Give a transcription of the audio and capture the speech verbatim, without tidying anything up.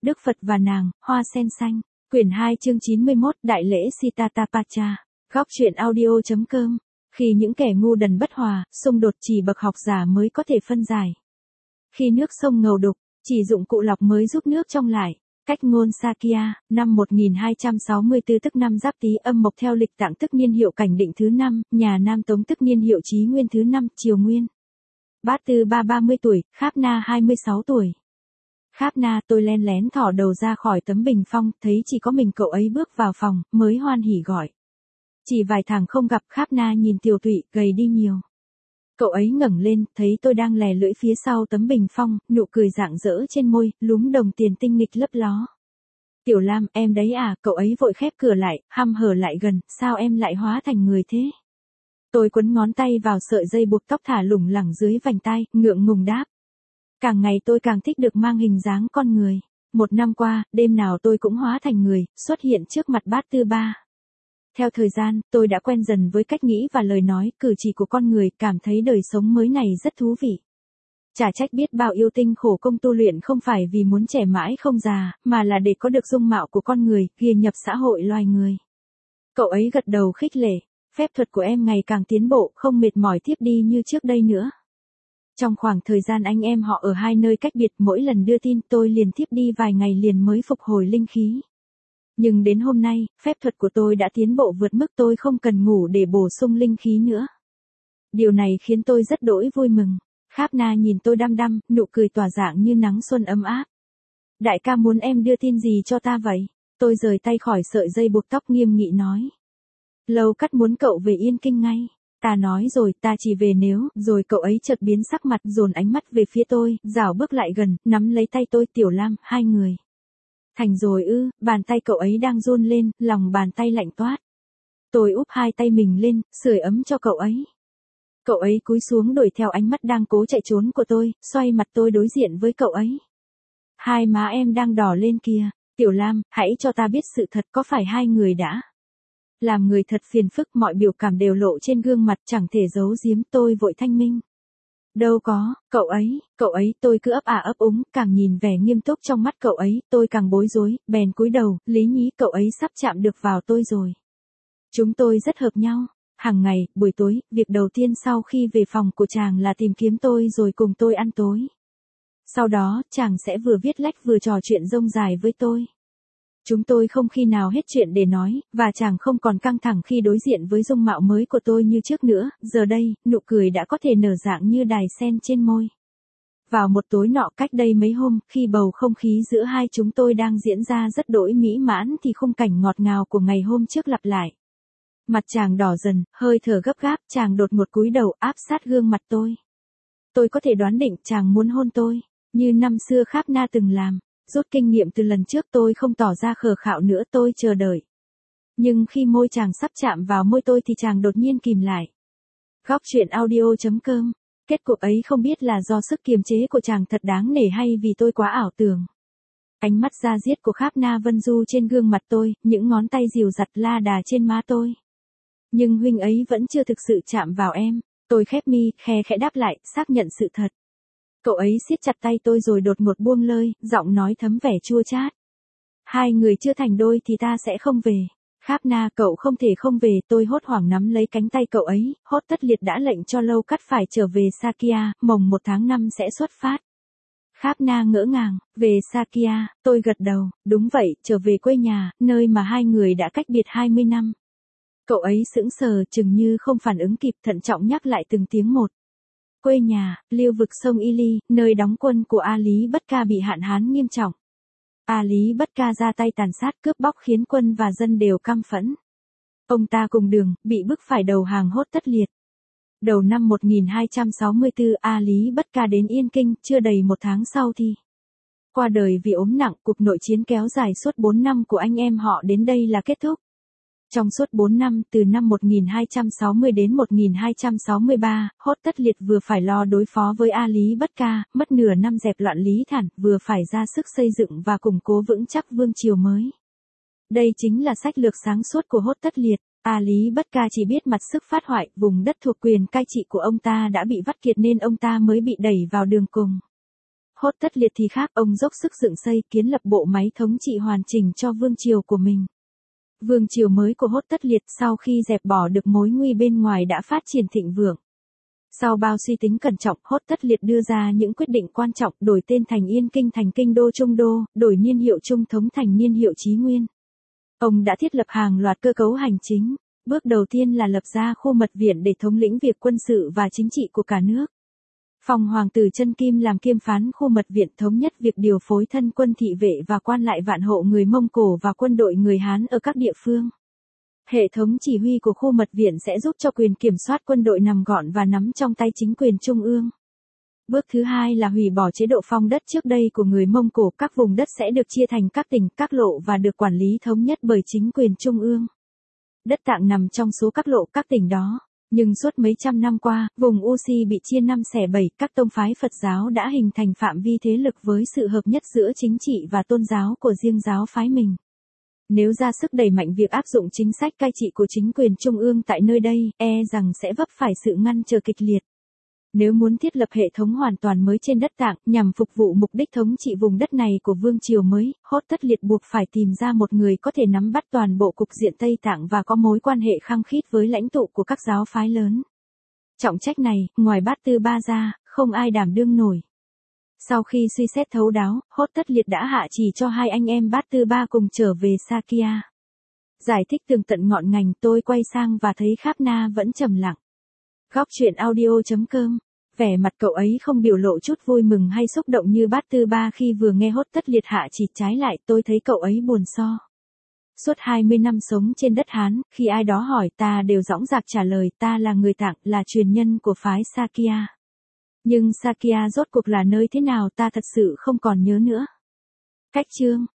Đức Phật và nàng, hoa sen xanh. Quyển hai chương chín mươi mốt, Đại lễ Sitatapacha. Góc truyện audio chấm com. Khi những kẻ ngu đần bất hòa, xung đột chỉ bậc học giả mới có thể phân giải. Khi nước sông ngầu đục, chỉ dụng cụ lọc mới giúp nước trong lại. Cách ngôn Sakya, năm một nghìn hai trăm sáu mươi tư tức năm Giáp Tý âm Mộc theo lịch Tạng tức niên hiệu Cảnh Định thứ năm, nhà Nam Tống tức niên hiệu Chí Nguyên thứ năm, Triều Nguyên. Bát Tư Ba ba mươi tuổi, Kháp Na hai mươi sáu tuổi. Kháp Na, tôi len lén thỏ đầu ra khỏi tấm bình phong, thấy chỉ có mình cậu ấy bước vào phòng, mới hoan hỉ gọi. Chỉ vài tháng không gặp, Kháp Na nhìn tiều tụy, gầy đi nhiều. Cậu ấy ngẩng lên, thấy tôi đang lè lưỡi phía sau tấm bình phong, nụ cười rạng rỡ trên môi, lúm đồng tiền tinh nghịch lấp ló. Tiểu Lam, em đấy à, cậu ấy vội khép cửa lại, hăm hở lại gần, sao em lại hóa thành người thế? Tôi quấn ngón tay vào sợi dây buộc tóc thả lủng lẳng dưới vành tai, ngượng ngùng đáp. Càng ngày tôi càng thích được mang hình dáng con người. Một năm qua, đêm nào tôi cũng hóa thành người, xuất hiện trước mặt Bát Tư Ba. Theo thời gian, tôi đã quen dần với cách nghĩ và lời nói, cử chỉ của con người, cảm thấy đời sống mới này rất thú vị. Chả trách biết bao yêu tinh khổ công tu luyện không phải vì muốn trẻ mãi không già, mà là để có được dung mạo của con người, ghi nhập xã hội loài người. Cậu ấy gật đầu khích lệ, phép thuật của em ngày càng tiến bộ, không mệt mỏi tiếp đi như trước đây nữa. Trong khoảng thời gian anh em họ ở hai nơi cách biệt, mỗi lần đưa tin tôi liền tiếp đi vài ngày liền mới phục hồi linh khí. Nhưng đến hôm nay, phép thuật của tôi đã tiến bộ vượt mức tôi không cần ngủ để bổ sung linh khí nữa. Điều này khiến tôi rất đỗi vui mừng. Kháp Na nhìn tôi đăm đăm, nụ cười tỏa dạng như nắng xuân ấm áp. Đại ca muốn em đưa tin gì cho ta vậy? Tôi rời tay khỏi sợi dây buộc tóc nghiêm nghị nói. Lâu Cắt muốn cậu về Yên Kinh ngay. Ta nói rồi, ta chỉ về nếu, rồi cậu ấy chợt biến sắc mặt, dồn ánh mắt về phía tôi, rảo bước lại gần, nắm lấy tay tôi. Tiểu Lam, hai người. Thành rồi ư? Bàn tay cậu ấy đang run lên, lòng bàn tay lạnh toát. Tôi úp hai tay mình lên, sưởi ấm cho cậu ấy. Cậu ấy cúi xuống đuổi theo ánh mắt đang cố chạy trốn của tôi, xoay mặt tôi đối diện với cậu ấy. Hai má em đang đỏ lên kìa. Tiểu Lam, hãy cho ta biết sự thật, có phải hai người đã làm người thật phiền phức, mọi biểu cảm đều lộ trên gương mặt, chẳng thể giấu giếm. Tôi vội thanh minh. Đâu có, cậu ấy, cậu ấy, tôi cứ ấp à ấp úng, càng nhìn vẻ nghiêm túc trong mắt cậu ấy, tôi càng bối rối, bèn cúi đầu, Lý Nhí, cậu ấy sắp chạm được vào tôi rồi. Chúng tôi rất hợp nhau. Hàng ngày, buổi tối, việc đầu tiên sau khi về phòng của chàng là tìm kiếm tôi rồi cùng tôi ăn tối. Sau đó, chàng sẽ vừa viết lách vừa trò chuyện rông dài với tôi. Chúng tôi không khi nào hết chuyện để nói, và chàng không còn căng thẳng khi đối diện với dung mạo mới của tôi như trước nữa, giờ đây, nụ cười đã có thể nở dạng như đài sen trên môi. Vào một tối nọ cách đây mấy hôm, khi bầu không khí giữa hai chúng tôi đang diễn ra rất đỗi mỹ mãn thì khung cảnh ngọt ngào của ngày hôm trước lặp lại. Mặt chàng đỏ dần, hơi thở gấp gáp, chàng đột ngột cúi đầu áp sát gương mặt tôi. Tôi có thể đoán định chàng muốn hôn tôi, như năm xưa Kháp Na từng làm. Rút kinh nghiệm từ lần trước tôi không tỏ ra khờ khạo nữa, tôi chờ đợi. Nhưng khi môi chàng sắp chạm vào môi tôi thì chàng đột nhiên kìm lại. Góc truyện audio chấm com. Kết cục ấy không biết là do sức kiềm chế của chàng thật đáng nể hay vì tôi quá ảo tưởng. Ánh mắt da diết của Kháp Na vân du trên gương mặt tôi, những ngón tay dìu dặt la đà trên má tôi. Nhưng huynh ấy vẫn chưa thực sự chạm vào em. Tôi khép mi, khe khẽ đáp lại, xác nhận sự thật. Cậu ấy siết chặt tay tôi rồi đột ngột buông lơi, giọng nói thấm vẻ chua chát. Hai người chưa thành đôi thì ta sẽ không về. Kháp Na, cậu không thể không về. Tôi hốt hoảng nắm lấy cánh tay cậu ấy, Hốt Tất Liệt đã lệnh cho Lâu Cắt phải trở về Sakya, mồng một tháng năm sẽ xuất phát. Kháp Na ngỡ ngàng, về Sakya, tôi gật đầu, đúng vậy, trở về quê nhà, nơi mà hai người đã cách biệt hai mươi năm. Cậu ấy sững sờ, chừng như không phản ứng kịp, thận trọng nhắc lại từng tiếng một. Quê nhà, lưu vực sông Ili, nơi đóng quân của A Lý Bất Ca bị hạn hán nghiêm trọng. A Lý Bất Ca ra tay tàn sát cướp bóc khiến quân và dân đều căm phẫn. Ông ta cùng đường, bị bức phải đầu hàng Hốt Tất Liệt. Đầu năm một nghìn hai trăm sáu mươi tư, A Lý Bất Ca đến Yên Kinh, chưa đầy một tháng sau thì qua đời vì ốm nặng. Cuộc nội chiến kéo dài suốt bốn năm của anh em họ đến đây là kết thúc. Trong suốt bốn năm, từ năm một nghìn hai trăm sáu mươi đến một nghìn hai trăm sáu mươi ba, Hốt Tất Liệt vừa phải lo đối phó với A Lý Bất Ca, mất nửa năm dẹp loạn Lý Thản, vừa phải ra sức xây dựng và củng cố vững chắc vương triều mới. Đây chính là sách lược sáng suốt của Hốt Tất Liệt. A Lý Bất Ca chỉ biết mặt sức phát hoại, vùng đất thuộc quyền cai trị của ông ta đã bị vắt kiệt nên ông ta mới bị đẩy vào đường cùng. Hốt Tất Liệt thì khác, ông dốc sức dựng xây, kiến lập bộ máy thống trị hoàn chỉnh cho vương triều của mình. Vương triều mới của Hốt Tất Liệt sau khi dẹp bỏ được mối nguy bên ngoài đã phát triển thịnh vượng. Sau bao suy tính cẩn trọng, Hốt Tất Liệt đưa ra những quyết định quan trọng, đổi tên thành Yên Kinh thành Kinh Đô Trung Đô, đổi niên hiệu Trung Thống thành niên hiệu Chí Nguyên. Ông đã thiết lập hàng loạt cơ cấu hành chính. Bước đầu tiên là lập ra khu mật viện để thống lĩnh việc quân sự và chính trị của cả nước. Phong hoàng tử Chân Kim làm kiêm phán khu mật viện, thống nhất việc điều phối thân quân thị vệ và quan lại vạn hộ người Mông Cổ và quân đội người Hán ở các địa phương. Hệ thống chỉ huy của khu mật viện sẽ giúp cho quyền kiểm soát quân đội nằm gọn và nắm trong tay chính quyền trung ương. Bước thứ hai là hủy bỏ chế độ phong đất trước đây của người Mông Cổ, các vùng đất sẽ được chia thành các tỉnh, các lộ và được quản lý thống nhất bởi chính quyền trung ương. Đất Tạng nằm trong số các lộ, các tỉnh đó. Nhưng suốt mấy trăm năm qua, vùng U Si bị chia năm xẻ bảy, các tông phái Phật giáo đã hình thành phạm vi thế lực với sự hợp nhất giữa chính trị và tôn giáo của riêng giáo phái mình. Nếu ra sức đẩy mạnh việc áp dụng chính sách cai trị của chính quyền trung ương tại nơi đây, e rằng sẽ vấp phải sự ngăn trở kịch liệt. Nếu muốn thiết lập hệ thống hoàn toàn mới trên đất Tạng, nhằm phục vụ mục đích thống trị vùng đất này của vương triều mới, Hốt Tất Liệt buộc phải tìm ra một người có thể nắm bắt toàn bộ cục diện Tây Tạng và có mối quan hệ khăng khít với lãnh tụ của các giáo phái lớn. Trọng trách này, ngoài Bát Tư Ba ra, không ai đảm đương nổi. Sau khi suy xét thấu đáo, Hốt Tất Liệt đã hạ chỉ cho hai anh em Bát Tư Ba cùng trở về Sakya. Giải thích tường tận ngọn ngành, tôi quay sang và thấy Kháp Na vẫn trầm lặng. Góc truyện audio chấm com. Vẻ mặt cậu ấy không biểu lộ chút vui mừng hay xúc động như Bát Tư Ba khi vừa nghe Hốt Tất Liệt hạ chỉ, trái lại tôi thấy cậu ấy buồn so. Suốt hai mươi năm sống trên đất Hán, khi ai đó hỏi ta đều dõng dạc trả lời ta là người Tạng, là truyền nhân của phái Sakya. Nhưng Sakya rốt cuộc là nơi thế nào ta thật sự không còn nhớ nữa. Cách chương